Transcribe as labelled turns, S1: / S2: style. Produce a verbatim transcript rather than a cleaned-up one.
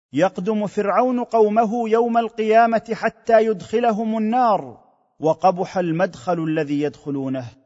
S1: يقدم فرعون قومه يوم القيامه حتى يدخلهم النار، وقبح المدخل الذي يدخلونه.